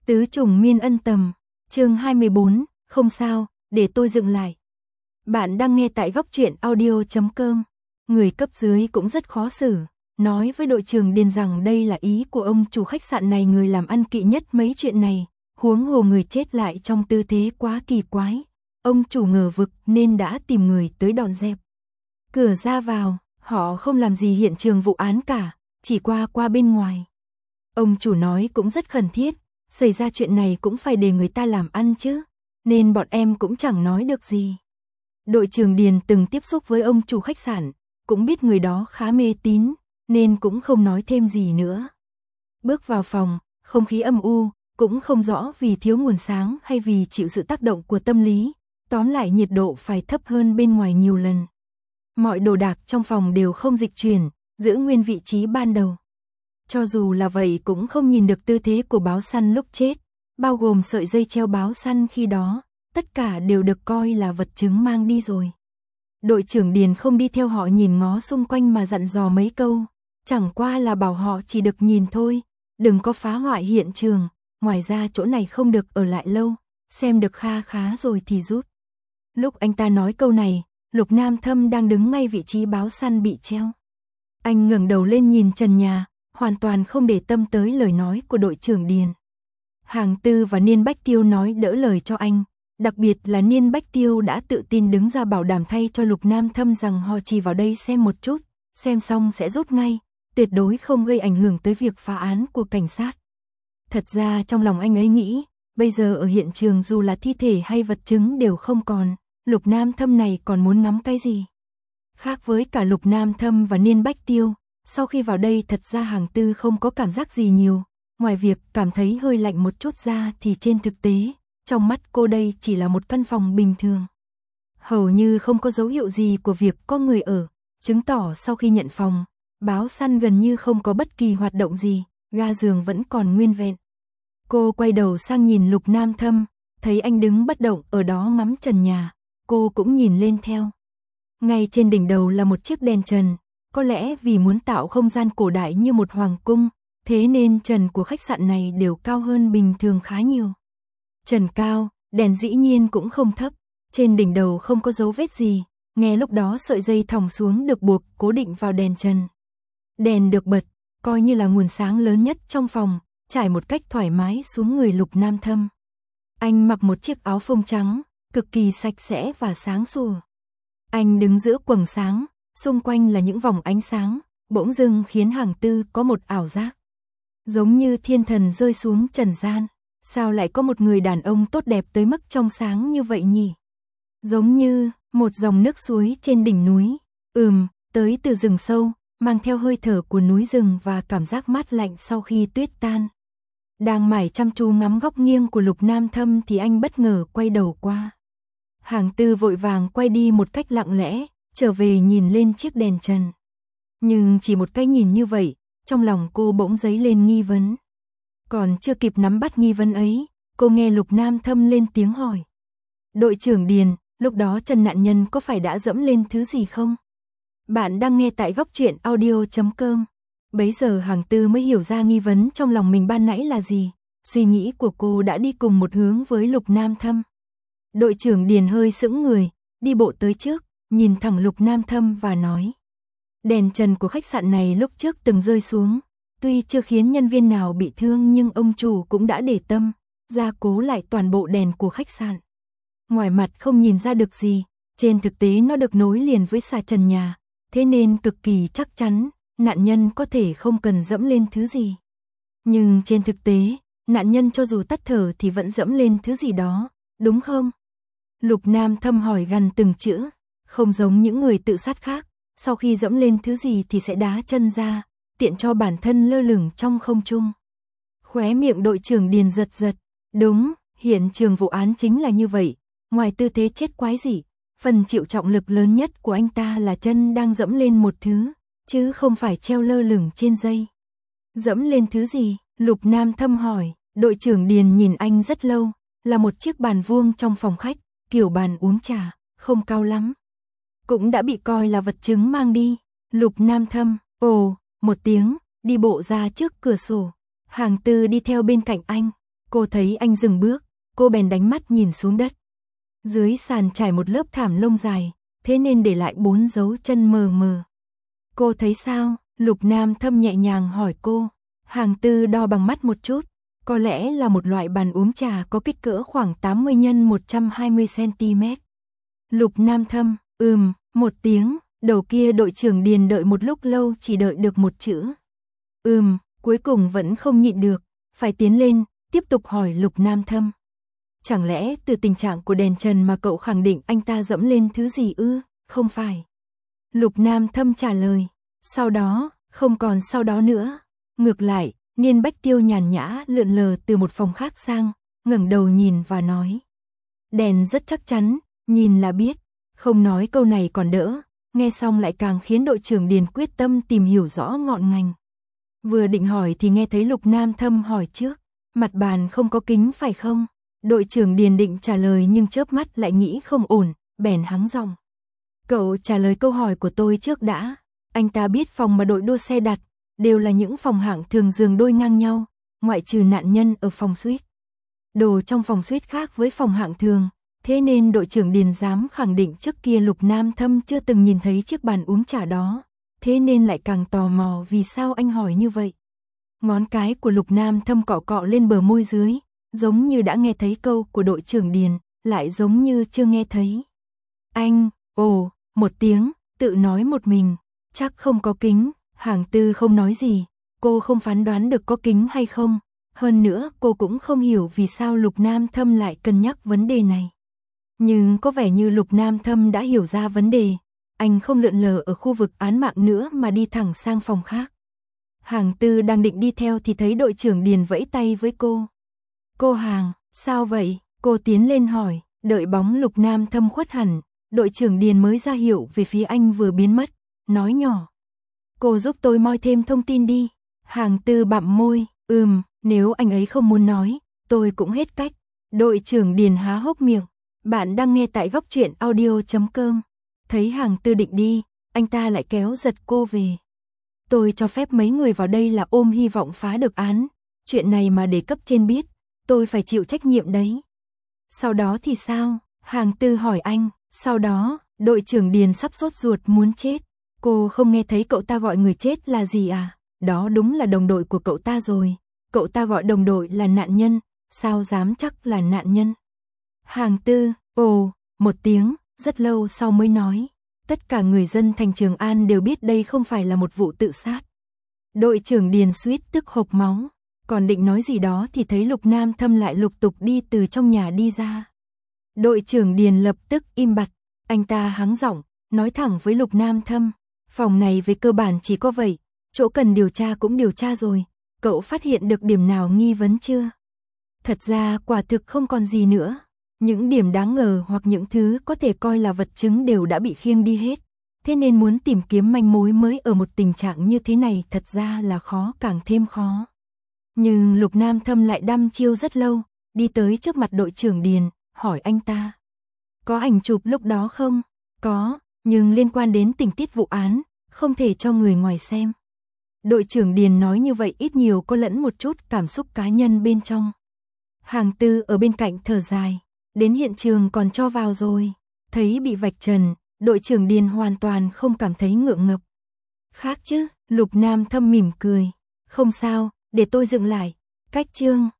Tứ trùng miên ân tầm, chương 24, không sao, để tôi dựng lại. Bạn đang nghe tại góc truyện audio.com. Người cấp dưới cũng rất khó xử, nói với đội trưởng Điền rằng đây là ý của ông chủ khách sạn này, người làm ăn kỵ nhất mấy chuyện này, huống hồ người chết lại trong tư thế quá kỳ quái. Ông chủ ngờ vực nên đã tìm người tới dọn dẹp. Cửa ra vào, họ không làm gì hiện trường vụ án cả, chỉ qua bên ngoài. Ông chủ nói cũng rất khẩn thiết, xảy ra chuyện này cũng phải để người ta làm ăn chứ, nên bọn em cũng chẳng nói được gì. Đội trưởng Điền từng tiếp xúc với ông chủ khách sạn, cũng biết người đó khá mê tín, nên cũng không nói thêm gì nữa. Bước vào phòng, không khí âm u, cũng không rõ vì thiếu nguồn sáng hay vì chịu sự tác động của tâm lý, tóm lại nhiệt độ phải thấp hơn bên ngoài nhiều lần. Mọi đồ đạc trong phòng đều không dịch chuyển, giữ nguyên vị trí ban đầu. Cho dù là vậy cũng không nhìn được tư thế của báo săn lúc chết, bao gồm sợi dây treo báo săn khi đó, tất cả đều được coi là vật chứng mang đi rồi. Đội trưởng Điền không đi theo họ nhìn ngó xung quanh mà dặn dò mấy câu, chẳng qua là bảo họ chỉ được nhìn thôi, đừng có phá hoại hiện trường, ngoài ra chỗ này không được ở lại lâu, xem được khá rồi thì rút. Lúc anh ta nói câu này, Lục Nam Thâm đang đứng ngay vị trí báo săn bị treo. Anh ngẩng đầu lên nhìn trần nhà, hoàn toàn không để tâm tới lời nói của đội trưởng Điền. Hàng Tư và Niên Bách Tiêu nói đỡ lời cho anh, đặc biệt là Niên Bách Tiêu đã tự tin đứng ra bảo đảm thay cho Lục Nam Thâm rằng họ chỉ vào đây xem một chút, xem xong sẽ rút ngay, tuyệt đối không gây ảnh hưởng tới việc phá án của cảnh sát. Thật ra trong lòng anh ấy nghĩ, bây giờ ở hiện trường dù là thi thể hay vật chứng đều không còn, Lục Nam Thâm này còn muốn ngắm cái gì? Khác với cả Lục Nam Thâm và Niên Bách Tiêu, sau khi vào đây thật ra Hàng Tư không có cảm giác gì nhiều, ngoài việc cảm thấy hơi lạnh một chút ra thì trên thực tế, trong mắt cô đây chỉ là một căn phòng bình thường. Hầu như không có dấu hiệu gì của việc có người ở, chứng tỏ sau khi nhận phòng, báo săn gần như không có bất kỳ hoạt động gì, ga giường vẫn còn nguyên vẹn. Cô quay đầu sang nhìn Lục Nam Thâm, thấy anh đứng bất động ở đó ngắm trần nhà, cô cũng nhìn lên theo. Ngay trên đỉnh đầu là một chiếc đèn trần, có lẽ vì muốn tạo không gian cổ đại như một hoàng cung, thế nên trần của khách sạn này đều cao hơn bình thường khá nhiều. Trần cao, đèn dĩ nhiên cũng không thấp, trên đỉnh đầu không có dấu vết gì, nghe lúc đó sợi dây thòng xuống được buộc cố định vào đèn trần. Đèn được bật, coi như là nguồn sáng lớn nhất trong phòng, trải một cách thoải mái xuống người Lục Nam Thâm. Anh mặc một chiếc áo phông trắng, cực kỳ sạch sẽ và sáng sủa. Anh đứng giữa quầng sáng, xung quanh là những vòng ánh sáng, bỗng dưng khiến Hàng Tư có một ảo giác. Giống như thiên thần rơi xuống trần gian, sao lại có một người đàn ông tốt đẹp tới mức trong sáng như vậy nhỉ? Giống như một dòng nước suối trên đỉnh núi, tới từ rừng sâu, mang theo hơi thở của núi rừng và cảm giác mát lạnh sau khi tuyết tan. Đang mải chăm chú ngắm góc nghiêng của Lục Nam Thâm thì anh bất ngờ quay đầu qua. Hàng Tư vội vàng quay đi một cách lặng lẽ, trở về nhìn lên chiếc đèn trần. Nhưng chỉ một cái nhìn như vậy, trong lòng cô bỗng dấy lên nghi vấn. Còn chưa kịp nắm bắt nghi vấn ấy, cô nghe Lục Nam Thâm lên tiếng hỏi. Đội trưởng Điền, lúc đó chân nạn nhân có phải đã dẫm lên thứ gì không? Bạn đang nghe tại góc truyện audio.com. Bấy giờ Hàng Tư mới hiểu ra nghi vấn trong lòng mình ban nãy là gì. Suy nghĩ của cô đã đi cùng một hướng với Lục Nam Thâm. Đội trưởng Điền hơi sững người, đi bộ tới trước, nhìn thẳng Lục Nam Thâm và nói. Đèn trần của khách sạn này lúc trước từng rơi xuống, tuy chưa khiến nhân viên nào bị thương nhưng ông chủ cũng đã để tâm, gia cố lại toàn bộ đèn của khách sạn. Ngoài mặt không nhìn ra được gì, trên thực tế nó được nối liền với xà trần nhà, thế nên cực kỳ chắc chắn, nạn nhân có thể không cần dẫm lên thứ gì. Nhưng trên thực tế, nạn nhân cho dù tắt thở thì vẫn dẫm lên thứ gì đó, đúng không? Lục Nam Thâm hỏi gần từng chữ, không giống những người tự sát khác, sau khi dẫm lên thứ gì thì sẽ đá chân ra, tiện cho bản thân lơ lửng trong không trung. Khóe miệng đội trưởng Điền giật, đúng, hiện trường vụ án chính là như vậy, ngoài tư thế chết quái dị, phần chịu trọng lực lớn nhất của anh ta là chân đang dẫm lên một thứ, chứ không phải treo lơ lửng trên dây. Dẫm lên thứ gì? Lục Nam Thâm hỏi, đội trưởng Điền nhìn anh rất lâu, là một chiếc bàn vuông trong phòng khách, kiểu bàn uống trà, không cao lắm. Cũng đã bị coi là vật chứng mang đi. Lục Nam Thâm, một tiếng, đi bộ ra trước cửa sổ. Hàng Tư đi theo bên cạnh anh, Cô thấy anh dừng bước, cô bèn đánh mắt nhìn xuống đất. Dưới sàn trải một lớp thảm lông dài, thế nên để lại 4 dấu chân mờ mờ. Cô thấy sao? Lục Nam Thâm nhẹ nhàng hỏi cô. Hàng Tư đo bằng mắt một chút, có lẽ là một loại bàn uống trà có kích cỡ khoảng 80 x 120 cm. Lục Nam Thâm, một tiếng, đầu kia đội trưởng Điền đợi một lúc lâu chỉ đợi được một chữ. Cuối cùng vẫn không nhịn được, phải tiến lên, tiếp tục hỏi Lục Nam Thâm. Chẳng lẽ từ tình trạng của đèn trần mà cậu khẳng định anh ta dẫm lên thứ gì ư? Không phải. Lục Nam Thâm trả lời. Sau đó, không còn sau đó nữa. Ngược lại, Niên Bách Tiêu nhàn nhã lượn lờ từ một phòng khác sang, ngẩng đầu nhìn và nói. Đèn rất chắc chắn, nhìn là biết. Không nói câu này còn đỡ, nghe xong lại càng khiến đội trưởng Điền quyết tâm tìm hiểu rõ ngọn ngành. Vừa định hỏi thì nghe thấy Lục Nam Thâm hỏi trước. Mặt bàn không có kính phải không? Đội trưởng Điền định trả lời nhưng chớp mắt lại nghĩ không ổn, bèn hắng giọng. Cậu trả lời câu hỏi của tôi trước đã. Anh ta biết phòng mà đội đua xe đặt, đều là những phòng hạng thường giường đôi ngang nhau, ngoại trừ nạn nhân ở phòng suite. Đồ trong phòng suite khác với phòng hạng thường, thế nên đội trưởng Điền dám khẳng định trước kia Lục Nam Thâm chưa từng nhìn thấy chiếc bàn uống trà đó, thế nên lại càng tò mò vì sao anh hỏi như vậy. Ngón cái của Lục Nam Thâm cọ cọ lên bờ môi dưới, giống như đã nghe thấy câu của đội trưởng Điền, lại giống như chưa nghe thấy. Anh, một tiếng, tự nói một mình, chắc không có kính. Hàng Tư không nói gì, cô không phán đoán được có kính hay không, hơn nữa cô cũng không hiểu vì sao Lục Nam Thâm lại cân nhắc vấn đề này. Nhưng có vẻ như Lục Nam Thâm đã hiểu ra vấn đề, anh không lượn lờ ở khu vực án mạng nữa mà đi thẳng sang phòng khác. Hàng Tư đang định đi theo thì thấy đội trưởng Điền vẫy tay với cô. Cô Hàng, sao vậy? Cô tiến lên hỏi, đợi bóng Lục Nam Thâm khuất hẳn, đội trưởng Điền mới ra hiệu về phía anh vừa biến mất, nói nhỏ. Cô giúp tôi moi thêm thông tin đi. Hàng Tư bặm môi, nếu anh ấy không muốn nói, tôi cũng hết cách. Đội trưởng Điền há hốc miệng. Bạn đang nghe tại góc truyện audio.com. Thấy Hàng Tư định đi, anh ta lại kéo giật cô về. Tôi cho phép mấy người vào đây là ôm hy vọng phá được án. Chuyện này mà để cấp trên biết, tôi phải chịu trách nhiệm đấy. Sau đó thì sao? Hàng Tư hỏi anh. Sau đó, đội trưởng Điền sắp sốt ruột muốn chết. Cô không nghe thấy cậu ta gọi người chết là gì à? Đó đúng là đồng đội của cậu ta rồi. Cậu ta gọi đồng đội là nạn nhân, sao dám chắc là nạn nhân? Hàng Tư, một tiếng, rất lâu sau mới nói. Tất cả người dân thành Trường An đều biết đây không phải là một vụ tự sát. Đội trưởng Điền suýt tức hộc máu. Còn định nói gì đó thì thấy Lục Nam Thâm lại lục tục đi từ trong nhà đi ra. Đội trưởng Điền lập tức im bặt. Anh ta hắng giọng, nói thẳng với Lục Nam Thâm. Phòng này về cơ bản chỉ có vậy, chỗ cần điều tra cũng điều tra rồi, cậu phát hiện được điểm nào nghi vấn chưa? Thật ra quả thực không còn gì nữa, những điểm đáng ngờ hoặc những thứ có thể coi là vật chứng đều đã bị khiêng đi hết, thế nên muốn tìm kiếm manh mối mới ở một tình trạng như thế này thật ra là khó càng thêm khó. Nhưng Lục Nam Thâm lại đăm chiêu rất lâu, đi tới trước mặt đội trưởng Điền, hỏi anh ta. Có ảnh chụp lúc đó không? Có. Nhưng liên quan đến tình tiết vụ án, không thể cho người ngoài xem. Đội trưởng Điền nói như vậy ít nhiều có lẫn một chút cảm xúc cá nhân bên trong. Hàng Tư ở bên cạnh thở dài, đến hiện trường còn cho vào rồi. Thấy bị vạch trần, đội trưởng Điền hoàn toàn không cảm thấy ngượng ngập. Khác chứ, Lục Nam Thâm mỉm cười. Không sao, để tôi dựng lại. Cách chương